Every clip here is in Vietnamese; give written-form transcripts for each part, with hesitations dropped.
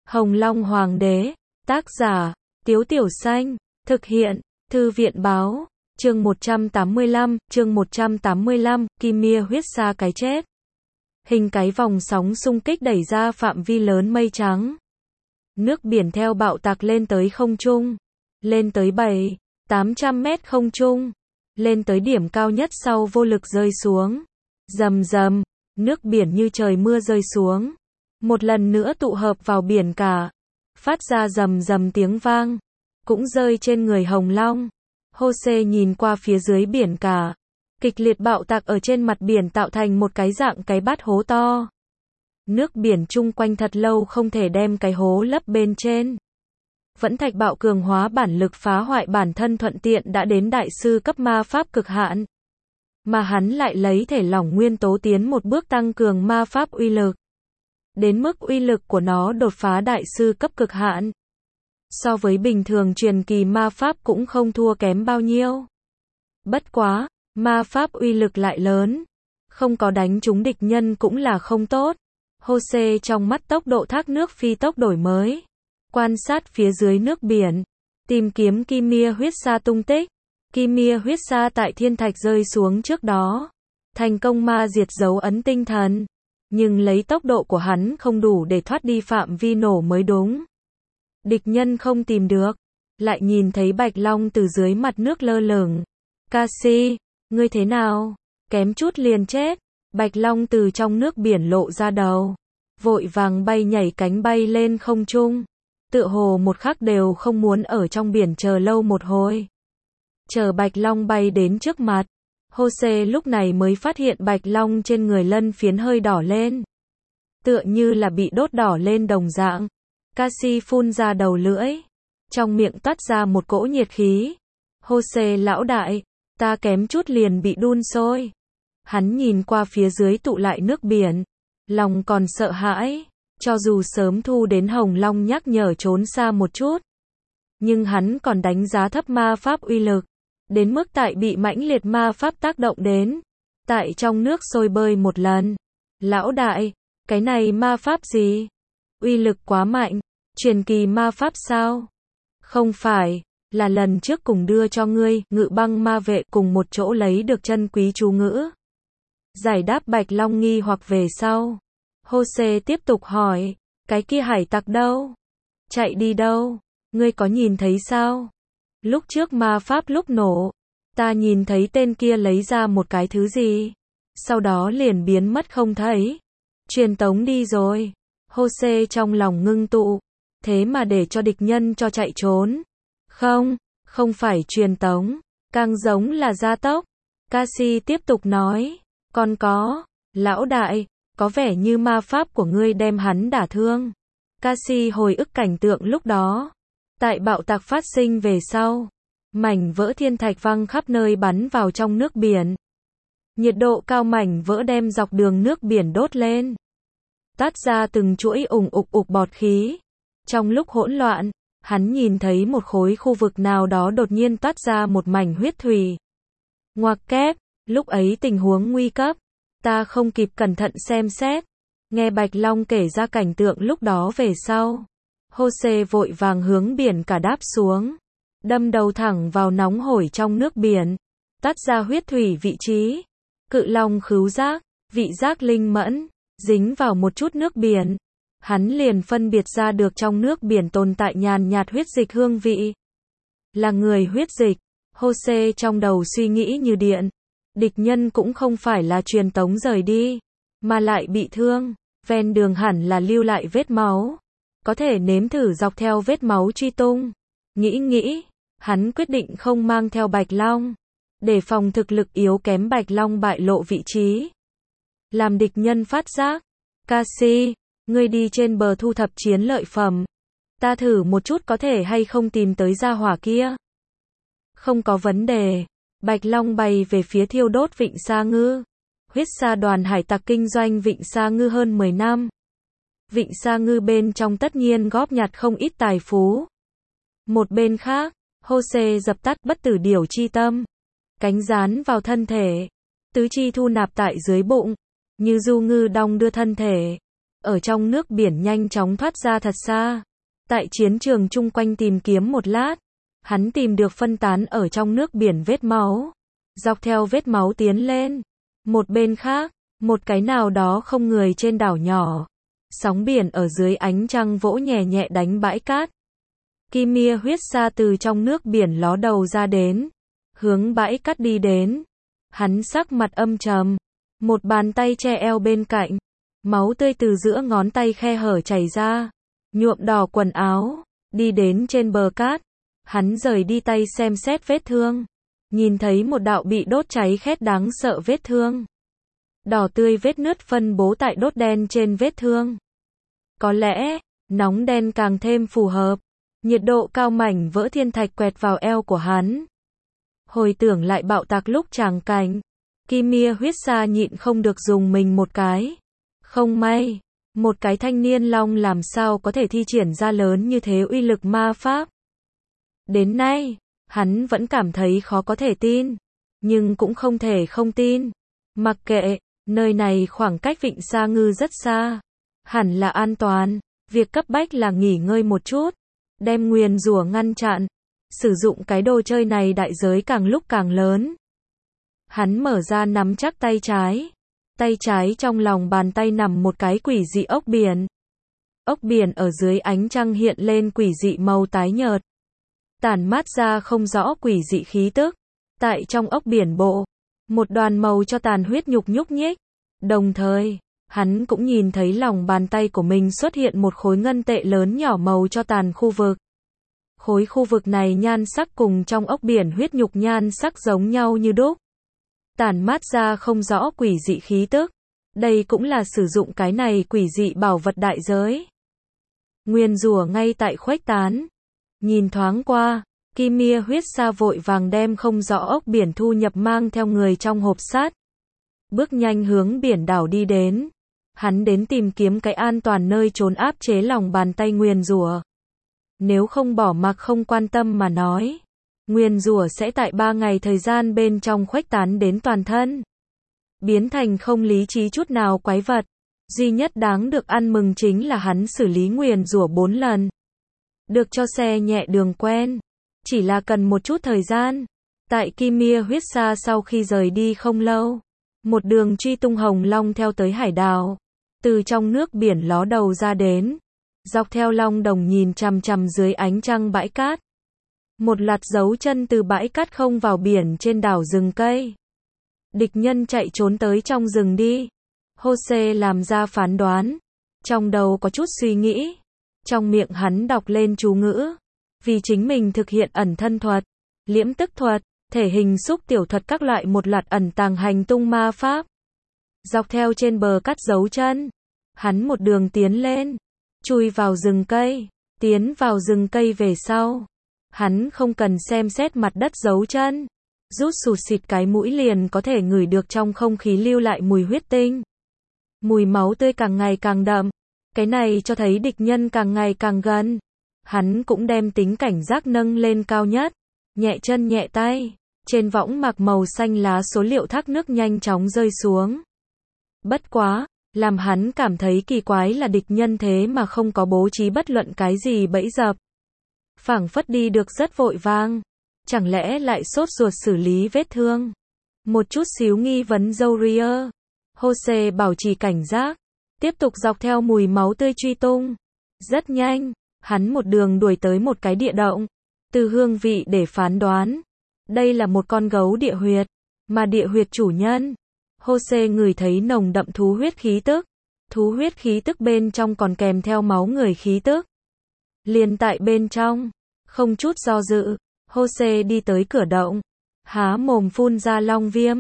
Hồng Long Hoàng đế, tác giả, Tiếu Tiểu Xanh, thực hiện, Thư viện báo, chương 185, Kim Mia huyết sa cái chết. Hình cái vòng sóng xung kích đẩy ra phạm vi lớn mây trắng. Nước biển theo bạo tạc lên tới không trung, lên tới 700-800 mét không trung, lên tới điểm cao nhất sau vô lực rơi xuống. Rầm rầm, nước biển như trời mưa rơi xuống. Một lần nữa tụ hợp vào biển cả, phát ra rầm rầm tiếng vang, cũng rơi trên người Hồng Long. Jose nhìn qua phía dưới biển cả, kịch liệt bạo tạc ở trên mặt biển tạo thành một cái dạng cái bát hố to. Nước biển chung quanh thật lâu không thể đem cái hố lấp bên trên. Vẫn thạch bạo cường hóa bản lực phá hoại bản thân thuận tiện đã đến đại sư cấp ma pháp cực hạn. Mà hắn lại lấy thể lỏng nguyên tố tiến một bước tăng cường ma pháp uy lực. Đến mức uy lực của nó đột phá đại sư cấp cực hạn. So với bình thường truyền kỳ ma pháp cũng không thua kém bao nhiêu. Bất quá, ma pháp uy lực lại lớn. Không có đánh trúng địch nhân cũng là không tốt. Jose trong mắt tốc độ thác nước phi tốc đổi mới. Quan sát phía dưới nước biển. Tìm kiếm Kim Mia huyết sa tung tích. Kim Mia huyết sa tại thiên thạch rơi xuống trước đó. Thành công ma diệt dấu ấn tinh thần. Nhưng lấy tốc độ của hắn không đủ để thoát đi phạm vi nổ mới đúng. Địch nhân không tìm được. Lại nhìn thấy Bạch Long từ dưới mặt nước lơ lửng. Cassie, ngươi thế nào? Kém chút liền chết. Bạch Long từ trong nước biển lộ ra đầu. Vội vàng bay nhảy cánh bay lên không trung. Tựa hồ một khắc đều không muốn ở trong biển chờ lâu một hồi. Chờ Bạch Long bay đến trước mặt. Jose lúc này mới phát hiện Bạch Long trên người lân phiến hơi đỏ lên. Tựa như là bị đốt đỏ lên đồng dạng. Cassie phun ra đầu lưỡi. Trong miệng toát ra một cỗ nhiệt khí. Jose lão đại, ta kém chút liền bị đun sôi. Hắn nhìn qua phía dưới tụ lại nước biển. Lòng còn sợ hãi. Cho dù sớm thu đến Hồng Long nhắc nhở trốn xa một chút. Nhưng hắn còn đánh giá thấp ma pháp uy lực. Đến mức tại bị mãnh liệt ma pháp tác động đến. Tại trong nước sôi bơi một lần. Lão đại, cái này ma pháp gì? Uy lực quá mạnh. Truyền kỳ ma pháp sao? Không phải, là lần trước cùng đưa cho ngươi, Ngự Băng ma vệ cùng một chỗ lấy được chân quý chú ngữ. Giải đáp Bạch Long nghi hoặc về sau. Jose tiếp tục hỏi, cái kia hải tặc đâu? Chạy đi đâu? Ngươi có nhìn thấy sao? Lúc trước ma pháp lúc nổ, ta nhìn thấy tên kia lấy ra một cái thứ gì. Sau đó liền biến mất không thấy. Truyền tống đi rồi. Jose trong lòng ngưng tụ. Thế mà để cho địch nhân cho chạy trốn. Không phải truyền tống. Càng giống là gia tốc. Cassie tiếp tục nói. Còn có, lão đại, có vẻ như ma pháp của ngươi đem hắn đả thương. Cassie hồi ức cảnh tượng lúc đó. Tại bạo tạc phát sinh về sau. Mảnh vỡ thiên thạch văng khắp nơi bắn vào trong nước biển. Nhiệt độ cao mảnh vỡ đem dọc đường nước biển đốt lên. Tát ra từng chuỗi ục bọt khí. Trong lúc hỗn loạn, hắn nhìn thấy một khối khu vực nào đó đột nhiên toát ra một mảnh huyết thủy. Ngoặc kép, lúc ấy tình huống nguy cấp. Ta không kịp cẩn thận xem xét. Nghe Bạch Long kể ra cảnh tượng lúc đó về sau. Jose vội vàng hướng biển cả đáp xuống. Đâm đầu thẳng vào nóng hổi trong nước biển. Tát ra huyết thủy vị trí. Cự long khứu giác, vị giác linh mẫn, dính vào một chút nước biển. Hắn liền phân biệt ra được trong nước biển tồn tại nhàn nhạt huyết dịch hương vị. Là người huyết dịch. Jose trong đầu suy nghĩ như điện. Địch nhân cũng không phải là truyền tống rời đi, mà lại bị thương. Ven đường hẳn là lưu lại vết máu. Có thể nếm thử dọc theo vết máu truy tung. Nghĩ, hắn quyết định không mang theo Bạch Long. Để phòng thực lực yếu kém Bạch Long bại lộ vị trí. Làm địch nhân phát giác. Cassie, ngươi đi trên bờ thu thập chiến lợi phẩm. Ta thử một chút có thể hay không tìm tới gia hỏa kia. Không có vấn đề. Bạch Long bay về phía thiêu đốt Vịnh Sa Ngư. Huyết sa đoàn hải tặc kinh doanh Vịnh Sa Ngư hơn 10 năm. Vịnh Sa Ngư bên trong tất nhiên góp nhặt không ít tài phú. Một bên khác, Jose dập tắt bất tử điểu chi tâm. Cánh dán vào thân thể. Tứ chi thu nạp tại dưới bụng. Như du ngư đong đưa thân thể. ở trong nước biển nhanh chóng thoát ra thật xa. Tại chiến trường chung quanh tìm kiếm một lát, hắn tìm được phân tán ở trong nước biển vết máu. Dọc theo vết máu tiến lên. Một bên khác, một cái nào đó không người trên đảo nhỏ. Sóng biển ở dưới ánh trăng vỗ nhẹ nhẹ đánh bãi cát. Kimia huyết sa từ trong nước biển ló đầu ra đến, hướng bãi cát đi đến. Hắn sắc mặt âm trầm, một bàn tay che eo bên cạnh, máu tươi từ giữa ngón tay khe hở chảy ra, nhuộm đỏ quần áo, đi đến trên bờ cát. Hắn rời đi tay xem xét vết thương, nhìn thấy một đạo bị đốt cháy khét đáng sợ vết thương. Đỏ tươi vết nứt phân bố tại đốt đen trên vết thương. Có lẽ, nóng đen càng thêm phù hợp. Nhiệt độ cao mảnh vỡ thiên thạch quẹt vào eo của hắn. Hồi tưởng lại bạo tạc lúc tràng cảnh, Kimia huyết sa nhịn không được dùng mình một cái. Không may, một cái thanh niên long làm sao có thể thi triển ra lớn như thế uy lực ma pháp. Đến nay, hắn vẫn cảm thấy khó có thể tin, nhưng cũng không thể không tin. Mặc kệ, nơi này khoảng cách Vịnh Sa Ngư rất xa, hẳn là an toàn, việc cấp bách là nghỉ ngơi một chút, đem nguyền rủa ngăn chặn. Sử dụng cái đồ chơi này đại giới càng lúc càng lớn. Hắn mở ra nắm chắc tay trái trong lòng bàn tay nằm một cái quỷ dị ốc biển. Ốc biển ở dưới ánh trăng hiện lên quỷ dị màu tái nhợt, tản mát ra không rõ quỷ dị khí tức. Tại trong ốc biển bộ, một đoàn màu cho tàn huyết nhục nhúc nhích. Đồng thời, hắn cũng nhìn thấy lòng bàn tay của mình xuất hiện một khối ngân tệ lớn nhỏ màu cho tàn khu vực. Khối khu vực này nhan sắc cùng trong ốc biển huyết nhục nhan sắc giống nhau như đúc, tản mát ra không rõ quỷ dị khí tức. Đây cũng là sử dụng cái này quỷ dị bảo vật đại giới. Nguyền rủa ngay tại khuếch tán. Nhìn thoáng qua, Kimia huyết sa vội vàng đem không rõ ốc biển thu nhập mang theo người trong hộp sắt. Bước nhanh hướng biển đảo đi đến. Hắn đến tìm kiếm cái an toàn nơi trốn áp chế lòng bàn tay nguyền rủa. Nếu không bỏ mặc không quan tâm mà nói, nguyền rủa sẽ tại 3 ngày thời gian bên trong khuếch tán đến toàn thân, biến thành không lý trí chút nào quái vật. Duy nhất đáng được ăn mừng chính là hắn xử lý nguyền rủa 4 lần. Được cho xe nhẹ đường quen, chỉ là cần một chút thời gian. Tại Kimia huyết sa sau khi rời đi không lâu, một đường truy tung hồng long theo tới hải đảo, từ trong nước biển ló đầu ra đến. Dọc theo long đồng nhìn chằm chằm dưới ánh trăng bãi cát. Một loạt dấu chân từ bãi cát không vào biển trên đảo rừng cây. Địch nhân chạy trốn tới trong rừng đi. Jose làm ra phán đoán. Trong đầu có chút suy nghĩ. Trong miệng hắn đọc lên chú ngữ. Vì chính mình thực hiện ẩn thân thuật, liễm tức thuật, thể hình xúc tiểu thuật các loại một loạt ẩn tàng hành tung ma pháp. Dọc theo trên bờ cát dấu chân, hắn một đường tiến lên. Chui vào rừng cây, tiến vào rừng cây về sau. Hắn không cần xem xét mặt đất dấu chân. Rút sụt xịt cái mũi liền có thể ngửi được trong không khí lưu lại mùi huyết tinh. Mùi máu tươi càng ngày càng đậm. Cái này cho thấy địch nhân càng ngày càng gần. Hắn cũng đem tính cảnh giác nâng lên cao nhất. Nhẹ chân nhẹ tay. Trên võng mạc màu xanh lá số liệu thác nước nhanh chóng rơi xuống. Bất quá, làm hắn cảm thấy kỳ quái là địch nhân thế mà không có bố trí bất luận cái gì bẫy dập. Phảng phất đi được rất vội vàng. Chẳng lẽ lại sốt ruột xử lý vết thương? Một chút xíu nghi vấn Zoria. Jose bảo trì cảnh giác, tiếp tục dọc theo mùi máu tươi truy tung. Rất nhanh, hắn một đường đuổi tới một cái địa động. Từ hương vị để phán đoán, đây là một con gấu địa huyệt, mà địa huyệt chủ nhân. Jose ngửi thấy nồng đậm thú huyết khí tức. Thú huyết khí tức bên trong còn kèm theo máu người khí tức. Liền tại bên trong, không chút do dự, Jose đi tới cửa động, há mồm phun ra long viêm.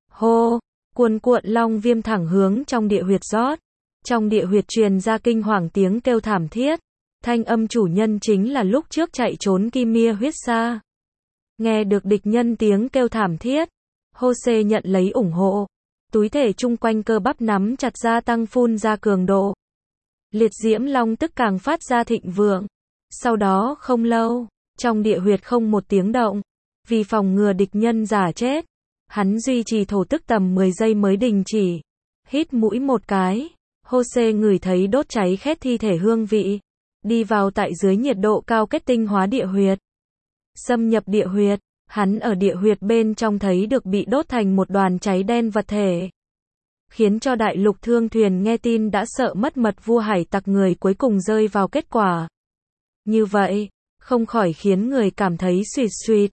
Hô, cuồn cuộn long viêm thẳng hướng trong địa huyệt rót. Trong địa huyệt truyền ra kinh hoàng tiếng kêu thảm thiết. Thanh âm chủ nhân chính là lúc trước chạy trốn Kimia huyết sa. Nghe được địch nhân tiếng kêu thảm thiết, Jose nhận lấy ủng hộ. Túi thể chung quanh cơ bắp nắm chặt gia tăng phun ra cường độ. Liệt diễm long tức càng phát ra thịnh vượng. Sau đó không lâu, trong địa huyệt không một tiếng động. Vì phòng ngừa địch nhân giả chết, hắn duy trì thổ tức tầm 10 giây mới đình chỉ. Hít mũi một cái, Jose ngửi thấy đốt cháy khét thi thể hương vị. Đi vào tại dưới nhiệt độ cao kết tinh hóa địa huyệt. Xâm nhập địa huyệt, hắn ở địa huyệt bên trong thấy được bị đốt thành một đoàn cháy đen vật thể. Khiến cho đại lục thương thuyền nghe tin đã sợ mất mật vua hải tặc người cuối cùng rơi vào kết quả. Như vậy, không khỏi khiến người cảm thấy suýt suýt.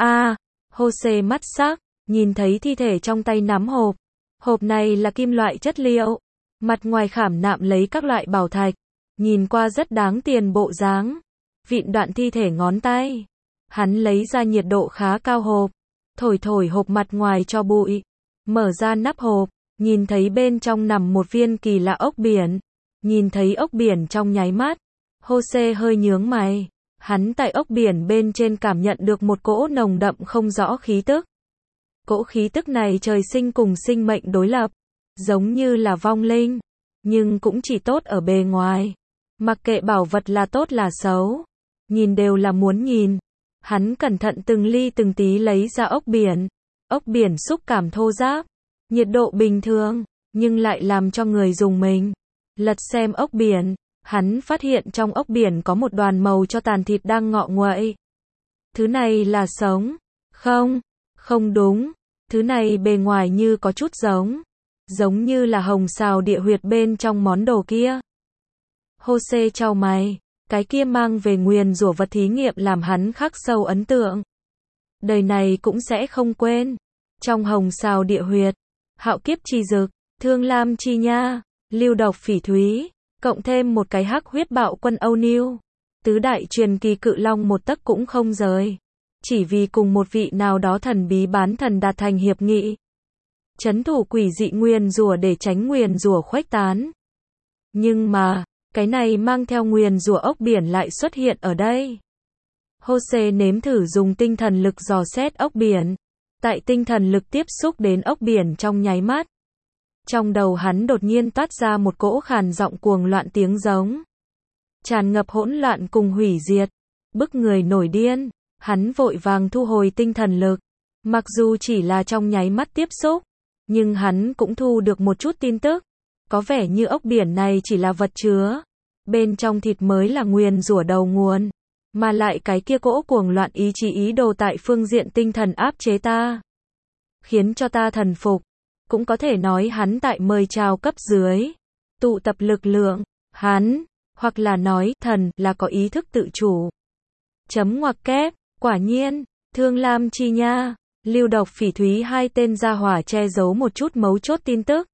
Jose mắt sắc, nhìn thấy thi thể trong tay nắm hộp. Hộp này là kim loại chất liệu. Mặt ngoài khảm nạm lấy các loại bảo thạch. Nhìn qua rất đáng tiền bộ dáng. Vịn đoạn thi thể ngón tay. Hắn lấy ra nhiệt độ khá cao hộp. Thổi hộp mặt ngoài cho bụi. Mở ra nắp hộp. Nhìn thấy bên trong nằm một viên kỳ lạ ốc biển. Nhìn thấy ốc biển trong nháy mắt. Jose hơi nhướng mày. Hắn tại ốc biển bên trên cảm nhận được một cỗ nồng đậm không rõ khí tức. Cỗ khí tức này trời sinh cùng sinh mệnh đối lập. Giống như là vong linh. Nhưng cũng chỉ tốt ở bề ngoài. Mặc kệ bảo vật là tốt là xấu. Nhìn đều là muốn nhìn. Hắn cẩn thận từng ly từng tí lấy ra ốc biển. Ốc biển xúc cảm thô ráp. Nhiệt độ bình thường. Nhưng lại làm cho người dùng mình. Lật xem ốc biển. Hắn phát hiện trong ốc biển có một đoàn màu cho tàn thịt đang ngọ nguậy. Thứ này là sống. Không đúng. Thứ này bề ngoài như có chút giống như là hồng xào địa huyệt bên trong món đồ kia. Jose chau mày, cái kia mang về nguyền rủa vật thí nghiệm làm hắn khắc sâu ấn tượng. Đời này cũng sẽ không quên. Trong hồng xào địa huyệt, hạo kiếp chi dực, thương lam chi nha, lưu độc phỉ thúy, cộng thêm một cái hắc huyết bạo quân Âu Niu. Tứ đại truyền kỳ cự long một tấc cũng không rời. Chỉ vì cùng một vị nào đó thần bí bán thần đạt thành hiệp nghị. Trấn thủ quỷ dị nguyền rủa để tránh nguyền rủa khuếch tán. Nhưng mà, cái này mang theo nguyền rủa ốc biển lại xuất hiện ở đây. Jose nếm thử dùng tinh thần lực dò xét ốc biển. Tại tinh thần lực tiếp xúc đến ốc biển trong nháy mắt. Trong đầu hắn đột nhiên toát ra một cỗ khàn giọng cuồng loạn tiếng giống. Tràn ngập hỗn loạn cùng hủy diệt. Bức người nổi điên. Hắn vội vàng thu hồi tinh thần lực. Mặc dù chỉ là trong nháy mắt tiếp xúc. Nhưng hắn cũng thu được một chút tin tức. Có vẻ như ốc biển này chỉ là vật chứa. Bên trong thịt mới là nguyền rủa đầu nguồn. Mà lại cái kia cỗ cuồng loạn ý chí ý đồ tại phương diện tinh thần áp chế ta. Khiến cho ta thần phục. Cũng có thể nói hắn tại mời chào cấp dưới. Tụ tập lực lượng. Hắn, hoặc là nói thần là có ý thức tự chủ. Chấm ngoặc kép, quả nhiên, thương lam chi nha. Lưu độc phỉ thúy hai tên gia hỏa che giấu một chút mấu chốt tin tức.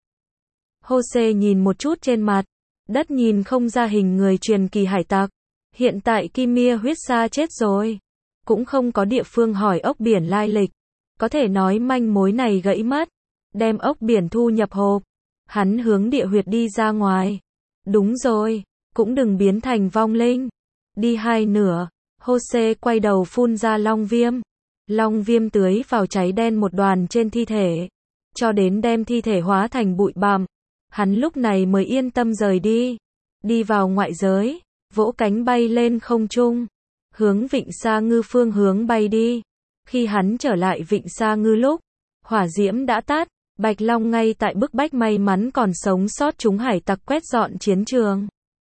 Jose nhìn một chút trên mặt. Đất nhìn không ra hình người truyền kỳ hải tặc. Hiện tại Kimia huyết sa chết rồi. Cũng không có địa phương hỏi ốc biển lai lịch. Có thể nói manh mối này gãy mất. Đem ốc biển thu nhập hộp. Hắn hướng địa huyệt đi ra ngoài. Đúng rồi. Cũng đừng biến thành vong linh. Đi hai nửa. Jose quay đầu phun ra long viêm. Long viêm tưới vào cháy đen một đoàn trên thi thể. Cho đến đem thi thể hóa thành bụi bặm. Hắn lúc này mới yên tâm rời đi. Đi vào ngoại giới. Vỗ cánh bay lên không trung. Hướng Vịnh Sa Ngư phương hướng bay đi. Khi hắn trở lại Vịnh Sa Ngư lúc. Hỏa diễm đã tắt. Bạch Long ngay tại bức bách may mắn còn sống sót chúng hải tặc quét dọn chiến trường.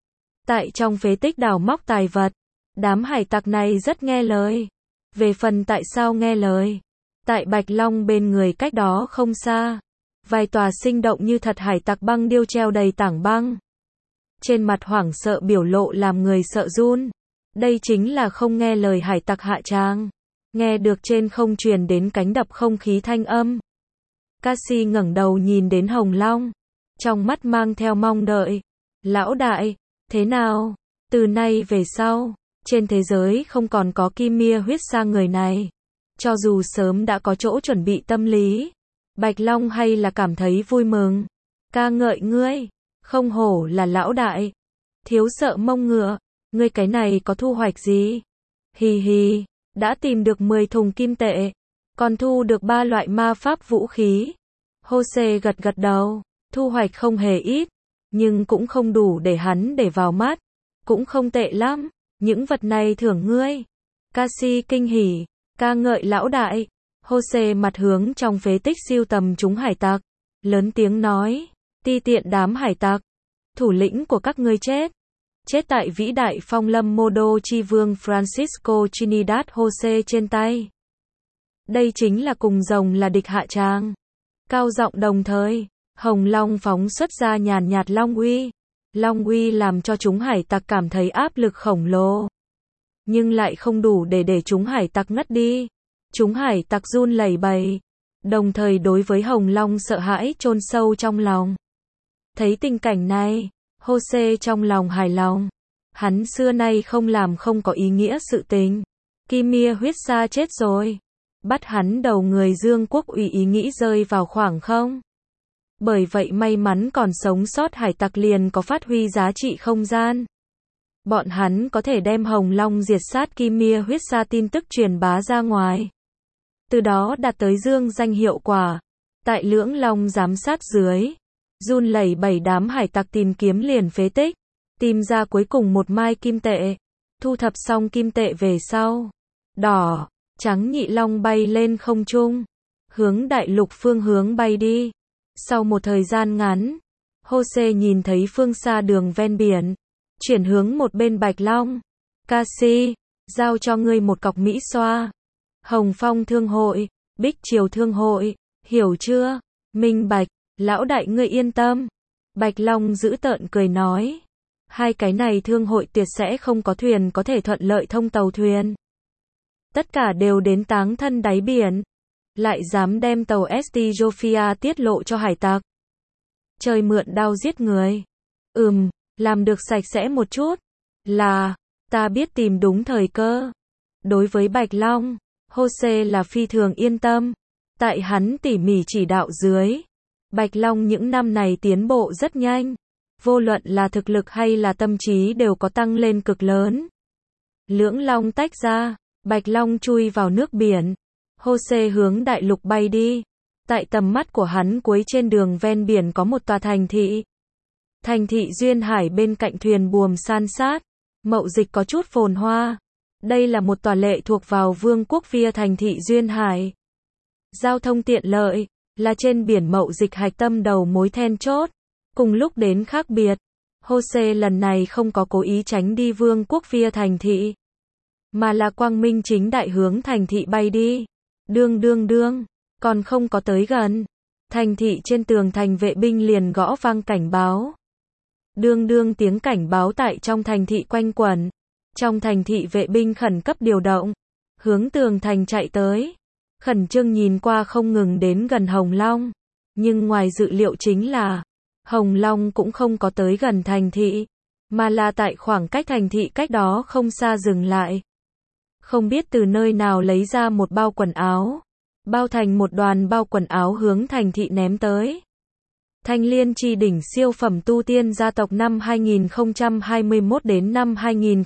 Tại trong phế tích đào móc tài vật. Đám hải tặc này rất nghe lời. Về phần tại sao nghe lời. Tại Bạch Long bên người cách đó không xa. Vài tòa sinh động như thật hải tặc băng điêu treo đầy tảng băng. Trên mặt hoảng sợ biểu lộ làm người sợ run. Đây chính là không nghe lời hải tặc hạ tràng. Nghe được trên không truyền đến cánh đập không khí thanh âm. Cassie ngẩng đầu nhìn đến Hồng Long. Trong mắt mang theo mong đợi. Lão đại, thế nào? Từ nay về sau, trên thế giới không còn có Kimia huyết sa người này. Cho dù sớm đã có chỗ chuẩn bị tâm lý. Bạch Long hay là cảm thấy vui mừng. Ca ngợi ngươi. Không hổ là lão đại. Thiếu sợ mông ngựa. Ngươi cái này có thu hoạch gì? Hì hì. Đã tìm được 10 thùng kim tệ. Còn thu được 3 loại ma pháp vũ khí. Jose gật gật đầu. Thu hoạch không hề ít. Nhưng cũng không đủ để hắn để vào mắt. Cũng không tệ lắm. Những vật này thưởng ngươi. Cassie kinh hỉ. Ca ngợi lão đại. Jose mặt hướng trong phế tích siêu tầm chúng hải tặc. Lớn tiếng nói. Ti tiện đám hải tặc. thủ lĩnh của các ngươi chết. Chết tại vĩ đại phong lâm mô đô chi vương Francisco Trinidad Jose trên tay. Đây chính là cùng rồng là địch hạ tràng. Cao giọng đồng thời, Hồng Long phóng xuất ra nhàn nhạt long uy. Long uy làm cho chúng hải tặc cảm thấy áp lực khổng lồ. Nhưng lại không đủ để chúng hải tặc ngất đi. Chúng hải tặc run lẩy bẩy. Đồng thời đối với Hồng Long sợ hãi chôn sâu trong lòng. Thấy tình cảnh này, Jose trong lòng hài lòng. Hắn xưa nay không làm không có ý nghĩa sự tình. Kimia huyết sa chết rồi. Bắt hắn đầu người Dương quốc ủy ý nghĩ rơi vào khoảng không. Bởi vậy may mắn còn sống sót hải tặc liền có phát huy giá trị không gian. Bọn hắn có thể đem Hồng Long diệt sát Kimia huyết sa tin tức truyền bá ra ngoài. Từ đó đạt tới dương danh hiệu quả. Tại Lưỡng Long giám sát dưới, run lẩy bẩy đám hải tặc tìm kiếm liền phế tích, tìm ra cuối cùng một mai kim tệ. Thu thập xong kim tệ về sau, đỏ, trắng nhị long bay lên không trung, hướng đại lục phương hướng bay đi. Sau một thời gian ngắn, Jose nhìn thấy phương xa đường ven biển, chuyển hướng một bên Bạch Long. Cassie, giao cho ngươi một cọc Mỹ xoa. Hồng Phong Thương hội, Bích Triều Thương hội, hiểu chưa? Minh bạch, lão đại ngươi yên tâm. Bạch Long giữ tợn cười nói. Hai cái này thương hội tuyệt sẽ không có thuyền có thể thuận lợi thông tàu thuyền. Tất cả đều đến táng thân đáy biển. Lại dám đem tàu St. Jophia tiết lộ cho hải tặc. Trời mượn đao giết người. Làm được sạch sẽ một chút. Là, ta biết tìm đúng thời cơ. Đối với Bạch Long, Jose là phi thường yên tâm. Tại hắn tỉ mỉ chỉ đạo dưới, Bạch Long những năm này tiến bộ rất nhanh. Vô luận là thực lực hay là tâm trí đều có tăng lên cực lớn. Lưỡng Long tách ra, Bạch Long chui vào nước biển. Jose hướng đại lục bay đi. Tại tầm mắt của hắn cuối trên đường ven biển có một tòa thành thị. Thành thị duyên hải bên cạnh thuyền buồm san sát. Mậu dịch có chút phồn hoa. Đây là một tòa lệ thuộc vào vương quốc Via thành thị duyên hải. Giao thông tiện lợi, là trên biển mậu dịch hạch tâm đầu mối then chốt. Cùng lúc đến khác biệt, Jose lần này không có cố ý tránh đi vương quốc Via thành thị, mà là quang minh chính đại hướng thành thị bay đi. Đương, còn không có tới gần. Thành thị trên tường thành vệ binh liền gõ vang cảnh báo. Đương tiếng cảnh báo tại trong thành thị quanh quẩn. Trong thành thị vệ binh khẩn cấp điều động, hướng tường thành chạy tới. Khẩn trương nhìn qua không ngừng đến gần Hồng Long. Nhưng ngoài dự liệu chính là, Hồng Long cũng không có tới gần thành thị, mà là tại khoảng cách thành thị cách đó không xa dừng lại. Không biết từ nơi nào lấy ra một bao quần áo, bao thành một đoàn bao quần áo hướng thành thị ném tới. Thanh Liên Chi đỉnh siêu phẩm tu tiên gia tộc năm 2021 đến năm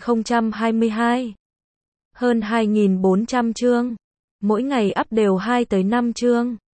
2022. Hơn 2.400 chương. Mỗi ngày up đều 2 tới 5 chương.